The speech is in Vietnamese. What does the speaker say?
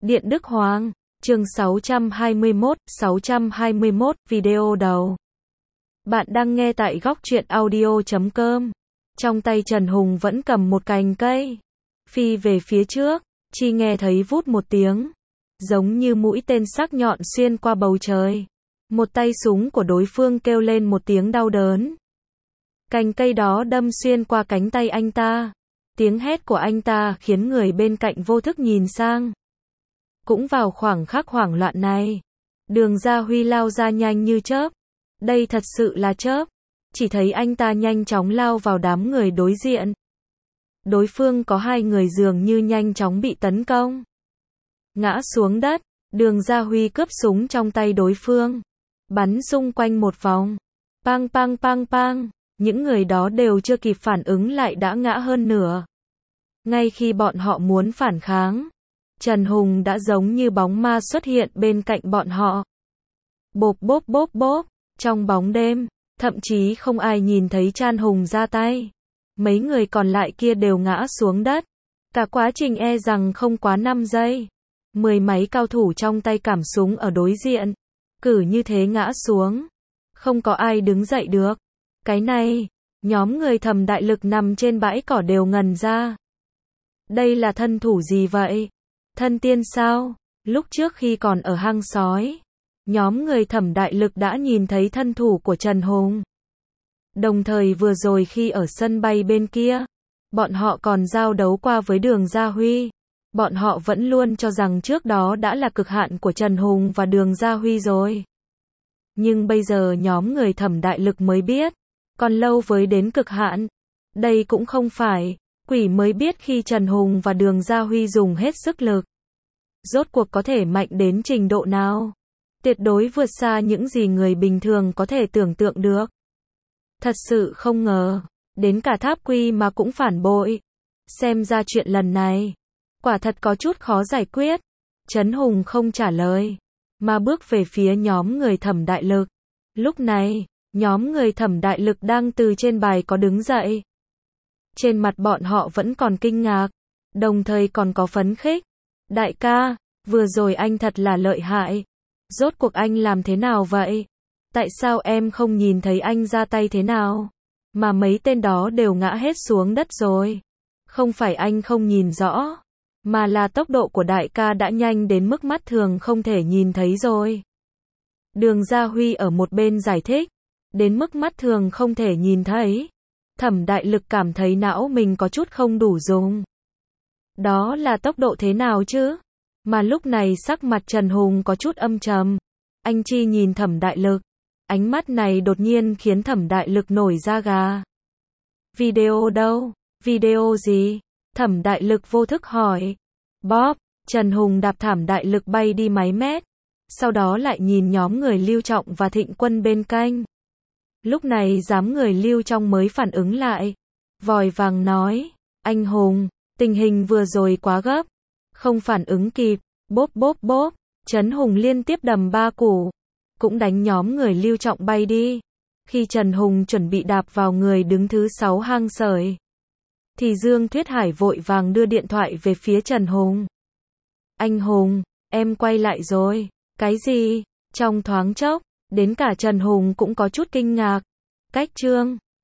Điện Đức Hoàng, chương 621, video đầu. Bạn đang nghe tại góc truyện audio.com. Trong tay Trần Hùng vẫn cầm một cành cây. Phi về phía trước, chỉ nghe thấy vút một tiếng. Giống như mũi tên sắc nhọn xuyên qua bầu trời. Một tay súng của đối phương kêu lên một tiếng đau đớn. Cành cây đó đâm xuyên qua cánh tay anh ta. Tiếng hét của anh ta khiến người bên cạnh vô thức nhìn sang. Cũng vào khoảng khắc hoảng loạn này, Đường Gia Huy lao ra nhanh như chớp. Đây thật sự là chớp. Chỉ thấy anh ta nhanh chóng lao vào đám người đối diện. Đối phương có hai người dường như nhanh chóng bị tấn công. Ngã xuống đất, Đường Gia Huy cướp súng trong tay đối phương. Bắn xung quanh một vòng. Pang pang pang pang. Những người đó đều chưa kịp phản ứng lại đã ngã hơn nửa. Ngay khi bọn họ muốn phản kháng, Trần Hùng đã giống như bóng ma xuất hiện bên cạnh bọn họ. Bốp bốp bốp bốp, trong bóng đêm, thậm chí không ai nhìn thấy Trần Hùng ra tay. Mấy người còn lại kia đều ngã xuống đất. Cả quá trình e rằng không quá 5 giây. 10 mấy cao thủ trong tay cảm súng ở đối diện. Cứ như thế ngã xuống. Không có ai đứng dậy được. Cái này, nhóm người Thẩm Đại Lực nằm trên bãi cỏ đều ngần ra. Đây là thân thủ gì vậy? Thân tiên sao? Lúc trước khi còn ở hang sói, nhóm người Thẩm Đại Lực đã nhìn thấy thân thủ của Trần Hùng. Đồng thời vừa rồi khi ở sân bay bên kia, bọn họ còn giao đấu qua với Đường Gia Huy. Bọn họ vẫn luôn cho rằng trước đó đã là cực hạn của Trần Hùng và Đường Gia Huy rồi. Nhưng bây giờ nhóm người Thẩm Đại Lực mới biết, còn lâu với đến cực hạn. Đây cũng không phải, quỷ mới biết khi Trần Hùng và Đường Gia Huy dùng hết sức lực. Rốt cuộc có thể mạnh đến trình độ nào? Tuyệt đối vượt xa những gì người bình thường có thể tưởng tượng được. Thật sự không ngờ, đến cả Tháp Quy mà cũng phản bội. Xem ra chuyện lần này, quả thật có chút khó giải quyết. Trấn Hùng không trả lời, mà bước về phía nhóm người Thẩm Đại Lực. Lúc này, nhóm người Thẩm Đại Lực đang từ trên bài có đứng dậy. Trên mặt bọn họ vẫn còn kinh ngạc, đồng thời còn có phấn khích. Đại ca, vừa rồi anh thật là lợi hại. Rốt cuộc anh làm thế nào vậy? Tại sao em không nhìn thấy anh ra tay thế nào? Mà mấy tên đó đều ngã hết xuống đất rồi. Không phải anh không nhìn rõ, mà là tốc độ của đại ca đã nhanh đến mức mắt thường không thể nhìn thấy rồi. Đường Gia Huy ở một bên giải thích, đến mức mắt thường không thể nhìn thấy. Thẩm Đại Lực cảm thấy não mình có chút không đủ dùng. Đó là tốc độ thế nào chứ? Mà lúc này sắc mặt Trần Hùng có chút âm trầm. Anh chi nhìn Thẩm Đại Lực. Ánh mắt này đột nhiên khiến Thẩm Đại Lực nổi da gà. Video đâu? Video gì? Thẩm Đại Lực vô thức hỏi. Bóp, Trần Hùng đạp Thẩm Đại Lực bay đi mấy mét. Sau đó lại nhìn nhóm người Lưu Trọng và Thịnh Quân bên cạnh. Lúc này đám người Lưu Trọng mới phản ứng lại. Vội vàng nói, anh Hùng, tình hình vừa rồi quá gấp. Không phản ứng kịp, bốp bốp bốp, Trấn Hùng liên tiếp đầm 3 củ. Cũng đánh nhóm người Lưu Trọng bay đi. Khi Trần Hùng chuẩn bị đạp vào người đứng thứ 6 hang sởi, thì Dương Thuyết Hải vội vàng đưa điện thoại về phía Trần Hùng. Anh Hùng, em quay lại rồi. Cái gì? Trong thoáng chốc, đến cả Trần Hùng cũng có chút kinh ngạc. Cách chương